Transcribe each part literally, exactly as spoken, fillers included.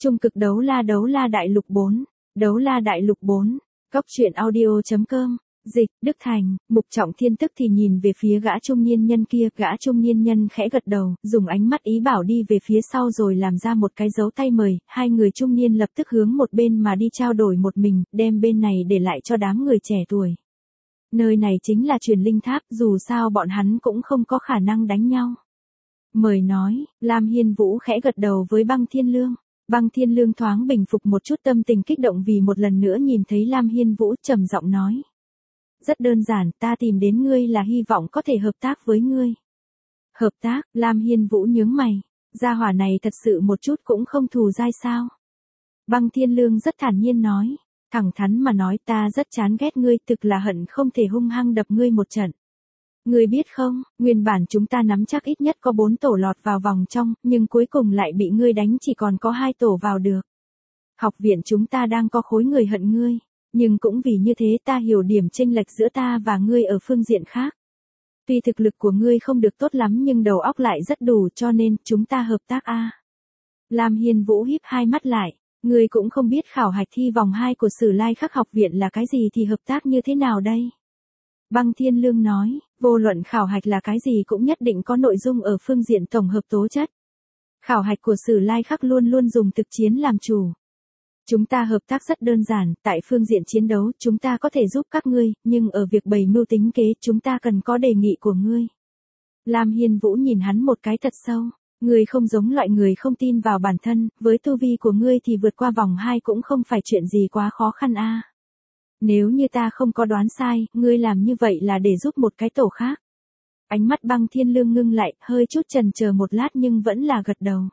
Trung cực đấu la đấu la đại lục bốn. Đấu la đại lục bốn. Cóc truyện audio.com. Dịch, Đức Thành. Mục Trọng Thiên tức thì nhìn về phía gã trung niên nhân kia, gã trung niên nhân khẽ gật đầu, dùng ánh mắt ý bảo đi về phía sau rồi làm ra một cái dấu tay mời, hai người trung niên lập tức hướng một bên mà đi trao đổi một mình, đem bên này để lại cho đám người trẻ tuổi. Nơi này chính là truyền linh tháp, dù sao bọn hắn cũng không có khả năng đánh nhau. Mời nói, Lam Hiên Vũ khẽ gật đầu với Băng Thiên Lương. Băng Thiên Lương thoáng bình phục một chút tâm tình kích động vì một lần nữa nhìn thấy Lam Hiên Vũ, trầm giọng nói. Rất đơn giản, ta tìm đến ngươi là hy vọng có thể hợp tác với ngươi. Hợp tác, Lam Hiên Vũ nhướng mày. Gia hỏa này thật sự một chút cũng không thù dai sao. Băng Thiên Lương rất thản nhiên nói. Thẳng thắn mà nói, ta rất chán ghét ngươi, thực là hận không thể hung hăng đập ngươi một trận. Ngươi biết không, nguyên bản chúng ta nắm chắc ít nhất có bốn tổ lọt vào vòng trong, nhưng cuối cùng lại bị ngươi đánh chỉ còn có hai tổ vào được. Học viện chúng ta đang có khối người hận ngươi, nhưng cũng vì như thế ta hiểu điểm chênh lệch giữa ta và ngươi ở phương diện khác. Tuy thực lực của ngươi không được tốt lắm nhưng đầu óc lại rất đủ, cho nên chúng ta hợp tác a. Lam Hiên Vũ híp hai mắt lại, ngươi cũng không biết khảo hạch thi vòng hai của Sử Lai Khắc học viện là cái gì thì hợp tác như thế nào đây? Băng Thiên Lương nói, vô luận khảo hạch là cái gì cũng nhất định có nội dung ở phương diện tổng hợp tố chất. Khảo hạch của Sử Lai Khắc luôn luôn dùng thực chiến làm chủ. Chúng ta hợp tác rất đơn giản, tại phương diện chiến đấu chúng ta có thể giúp các ngươi, nhưng ở việc bày mưu tính kế chúng ta cần có đề nghị của ngươi. Lam Hiên Vũ nhìn hắn một cái thật sâu, ngươi không giống loại người không tin vào bản thân, với tu vi của ngươi thì vượt qua vòng hai cũng không phải chuyện gì quá khó khăn a. Nếu như ta không có đoán sai, ngươi làm như vậy là để giúp một cái tổ khác. Ánh mắt Băng Thiên Lương ngưng lại, hơi chút chần chờ một lát nhưng vẫn là gật đầu.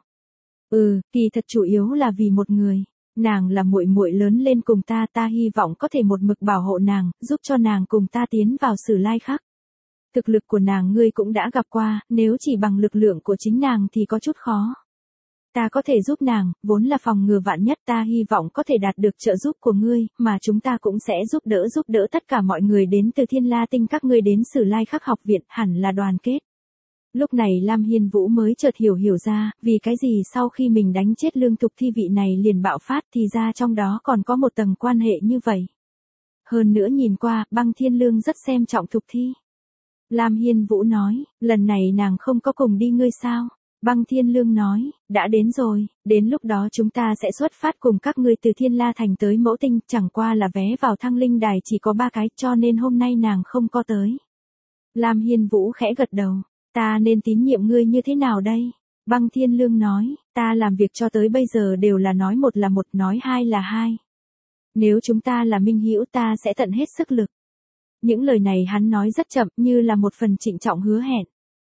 Ừ, kỳ thật chủ yếu là vì một người. Nàng là muội muội lớn lên cùng ta, ta hy vọng có thể một mực bảo hộ nàng, giúp cho nàng cùng ta tiến vào Sử Lai Khắc. Thực lực của nàng ngươi cũng đã gặp qua, nếu chỉ bằng lực lượng của chính nàng thì có chút khó. Ta có thể giúp nàng, vốn là phòng ngừa vạn nhất, ta hy vọng có thể đạt được trợ giúp của ngươi, mà chúng ta cũng sẽ giúp đỡ giúp đỡ tất cả mọi người đến từ Thiên La Tinh các ngươi đến Sử Lai Khắc học viện, hẳn là đoàn kết. Lúc này Lam Hiên Vũ mới chợt hiểu hiểu ra, vì cái gì sau khi mình đánh chết Lương Thục Thi vị này liền bạo phát thì ra trong đó còn có một tầng quan hệ như vậy. Hơn nữa nhìn qua, Băng Thiên Lương rất xem trọng Thục Thi. Lam Hiên Vũ nói, lần này nàng không có cùng đi ngươi sao? Băng Thiên Lương nói, đã đến rồi, đến lúc đó chúng ta sẽ xuất phát cùng các ngươi từ Thiên La Thành tới Mẫu Tinh, chẳng qua là vé vào Thăng Linh Đài chỉ có ba cái cho nên hôm nay nàng không có tới. Lam Hiên Vũ khẽ gật đầu, ta nên tín nhiệm ngươi như thế nào đây? Băng Thiên Lương nói, ta làm việc cho tới bây giờ đều là nói một là một, nói hai là hai. Nếu chúng ta là minh hữu ta sẽ tận hết sức lực. Những lời này hắn nói rất chậm như là một phần trịnh trọng hứa hẹn.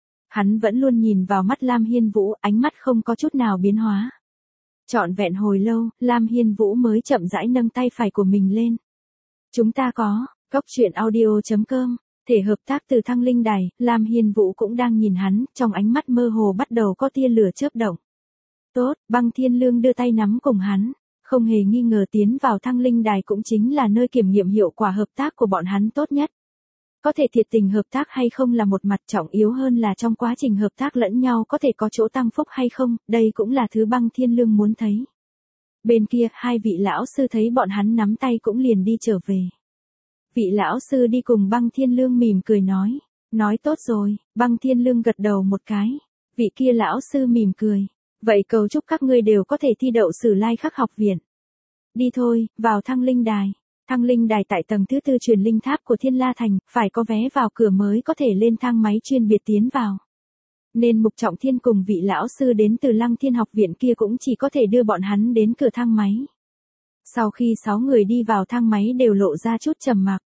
Hắn vẫn luôn nhìn vào mắt Lam Hiên Vũ, ánh mắt không có chút nào biến hóa. Trọn vẹn hồi lâu, Lam Hiên Vũ mới chậm rãi nâng tay phải của mình lên. Chúng ta có, cóc truyện audio.com, thể hợp tác từ Thăng Linh Đài, Lam Hiên Vũ cũng đang nhìn hắn, trong ánh mắt mơ hồ bắt đầu có tia lửa chớp động. Tốt, Băng Thiên Lương đưa tay nắm cùng hắn, không hề nghi ngờ tiến vào Thăng Linh Đài cũng chính là nơi kiểm nghiệm hiệu quả hợp tác của bọn hắn tốt nhất. Có thể thiệt tình hợp tác hay không là một mặt, trọng yếu hơn là trong quá trình hợp tác lẫn nhau có thể có chỗ tăng phúc hay không, đây cũng là thứ Băng Thiên Lương muốn thấy. Bên kia, hai vị lão sư thấy bọn hắn nắm tay cũng liền đi trở về. Vị lão sư đi cùng Băng Thiên Lương mỉm cười nói, nói tốt rồi, Băng Thiên Lương gật đầu một cái. Vị kia lão sư mỉm cười, vậy cầu chúc các ngươi đều có thể thi đậu Sử Lai Khắc học viện. Đi thôi, vào Thăng Linh Đài. Thăng Linh Đài tại tầng thứ tư truyền linh tháp của Thiên La Thành, phải có vé vào cửa mới có thể lên thang máy chuyên biệt tiến vào. Nên Mục Trọng Thiên cùng vị lão sư đến từ Lăng Thiên học viện kia cũng chỉ có thể đưa bọn hắn đến cửa thang máy. Sau khi sáu người đi vào thang máy đều lộ ra chút trầm mặc.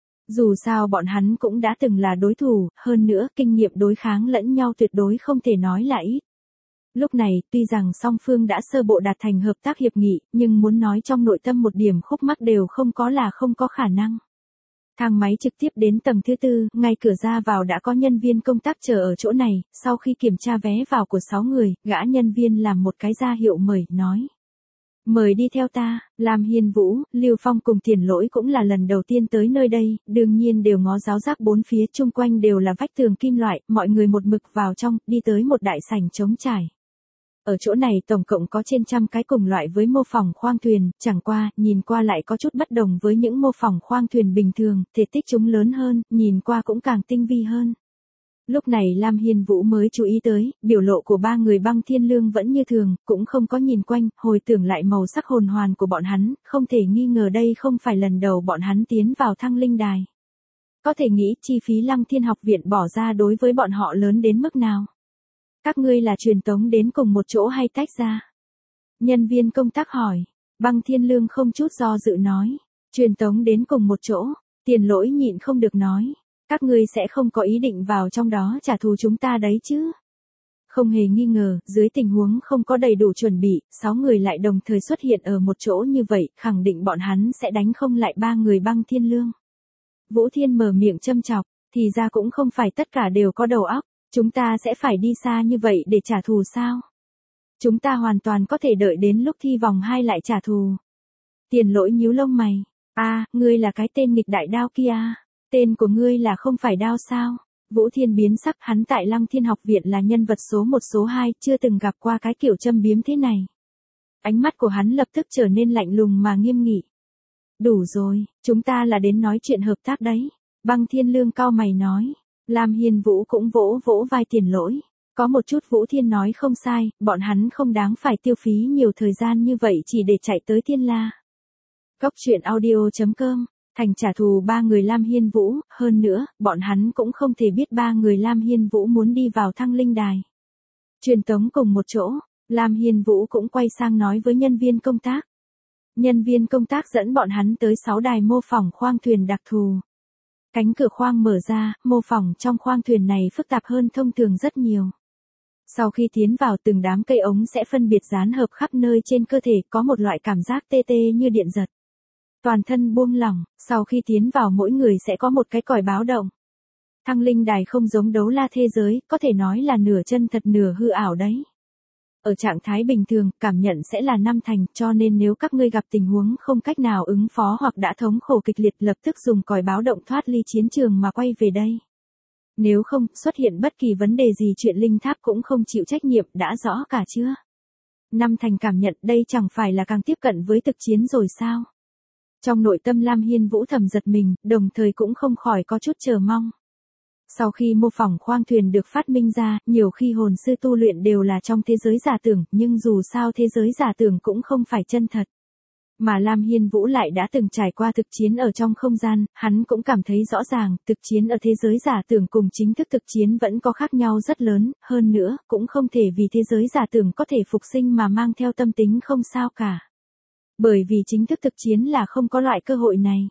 Dù sao bọn hắn cũng đã từng là đối thủ, hơn nữa kinh nghiệm đối kháng lẫn nhau tuyệt đối không thể nói là ít. Lúc này, tuy rằng song phương đã sơ bộ đạt thành hợp tác hiệp nghị, nhưng muốn nói trong nội tâm một điểm khúc mắc đều không có là không có khả năng. Thang máy trực tiếp đến tầng thứ tư, ngay cửa ra vào đã có nhân viên công tác chờ ở chỗ này, sau khi kiểm tra vé vào của sáu người, gã nhân viên làm một cái ra hiệu mời, nói. Mời đi theo ta, Lam Hiên Vũ, Lưu Phong cùng Tiền Lỗi cũng là lần đầu tiên tới nơi đây, đương nhiên đều ngó giáo giác bốn phía chung quanh đều là vách tường kim loại, mọi người một mực vào trong, đi tới một đại sảnh trống trải. Ở chỗ này tổng cộng có trên trăm cái cùng loại với mô phỏng khoang thuyền, chẳng qua, nhìn qua lại có chút bất đồng với những mô phỏng khoang thuyền bình thường, thể tích chúng lớn hơn, nhìn qua cũng càng tinh vi hơn. Lúc này Lam Hiên Vũ mới chú ý tới, biểu lộ của ba người Băng Thiên Lương vẫn như thường, cũng không có nhìn quanh, hồi tưởng lại màu sắc hồn hoàn của bọn hắn, không thể nghi ngờ đây không phải lần đầu bọn hắn tiến vào Thăng Linh Đài. Có thể nghĩ chi phí Lăng Thiên học viện bỏ ra đối với bọn họ lớn đến mức nào. Các ngươi là truyền tống đến cùng một chỗ hay tách ra? Nhân viên công tác hỏi. Băng Thiên Lương không chút do dự nói. Truyền tống đến cùng một chỗ. Tiền Lỗi nhịn không được nói. Các ngươi sẽ không có ý định vào trong đó trả thù chúng ta đấy chứ? Không hề nghi ngờ, dưới tình huống không có đầy đủ chuẩn bị, sáu người lại đồng thời xuất hiện ở một chỗ như vậy, khẳng định bọn hắn sẽ đánh không lại ba người Băng Thiên Lương. Vũ Thiên mở miệng châm chọc, thì ra cũng không phải tất cả đều có đầu óc. Chúng ta sẽ phải đi xa như vậy để trả thù sao? Chúng ta hoàn toàn có thể đợi đến lúc thi vòng hai lại trả thù. Tiền Lỗi nhíu lông mày. A, à, ngươi là cái tên nghịch đại đao kia. Tên của ngươi là không phải đao sao? Vũ Thiên biến sắc, hắn tại Lăng Thiên học viện là nhân vật số một số hai, chưa từng gặp qua cái kiểu châm biếm thế này. Ánh mắt của hắn lập tức trở nên lạnh lùng mà nghiêm nghị. Đủ rồi, chúng ta là đến nói chuyện hợp tác đấy. Băng Thiên Lương cau mày nói. Lam Hiên Vũ cũng vỗ vỗ vai Tiền Lỗi. Có một chút Vũ Thiên nói không sai, bọn hắn không đáng phải tiêu phí nhiều thời gian như vậy chỉ để chạy tới Thiên La. Cốc truyện audio chấm com, thành trả thù ba người Lam Hiên Vũ, hơn nữa, bọn hắn cũng không thể biết ba người Lam Hiên Vũ muốn đi vào Thăng Linh Đài. Truyền tống cùng một chỗ, Lam Hiên Vũ cũng quay sang nói với nhân viên công tác. Nhân viên công tác dẫn bọn hắn tới sáu đài mô phỏng khoang thuyền đặc thù. Cánh cửa khoang mở ra, mô phỏng trong khoang thuyền này phức tạp hơn thông thường rất nhiều. Sau khi tiến vào từng đám cây ống sẽ phân biệt dán hợp khắp nơi trên cơ thể, có một loại cảm giác tê tê như điện giật. Toàn thân buông lỏng, sau khi tiến vào mỗi người sẽ có một cái còi báo động. Thăng Linh Đài không giống đấu la thế giới, có thể nói là nửa chân thật nửa hư ảo đấy. Ở trạng thái bình thường, cảm nhận sẽ là năm thành, cho nên nếu các ngươi gặp tình huống không cách nào ứng phó hoặc đã thống khổ kịch liệt lập tức dùng còi báo động thoát ly chiến trường mà quay về đây. Nếu không, xuất hiện bất kỳ vấn đề gì chuyện linh tháp cũng không chịu trách nhiệm, đã rõ cả chưa? Năm thành cảm nhận đây chẳng phải là càng tiếp cận với thực chiến rồi sao? Trong nội tâm Lam Hiên Vũ thầm giật mình, đồng thời cũng không khỏi có chút chờ mong. Sau khi mô phỏng khoang thuyền được phát minh ra, nhiều khi hồn sư tu luyện đều là trong thế giới giả tưởng, nhưng dù sao thế giới giả tưởng cũng không phải chân thật. Mà Lam Hiên Vũ lại đã từng trải qua thực chiến ở trong không gian, hắn cũng cảm thấy rõ ràng, thực chiến ở thế giới giả tưởng cùng chính thức thực chiến vẫn có khác nhau rất lớn, hơn nữa, cũng không thể vì thế giới giả tưởng có thể phục sinh mà mang theo tâm tính không sao cả. Bởi vì chính thức thực chiến là không có loại cơ hội này.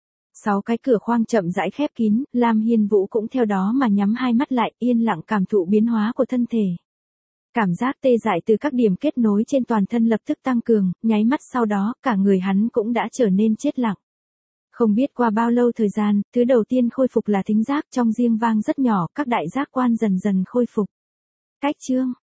Sáu cái cửa khoang chậm rãi khép kín, Lam Hiên Vũ cũng theo đó mà nhắm hai mắt lại, yên lặng cảm thụ biến hóa của thân thể. Cảm giác tê dại từ các điểm kết nối trên toàn thân lập tức tăng cường, nháy mắt sau đó, cả người hắn cũng đã trở nên chết lặng. Không biết qua bao lâu thời gian, thứ đầu tiên khôi phục là thính giác, trong riêng vang rất nhỏ, các đại giác quan dần dần khôi phục. Cách chương,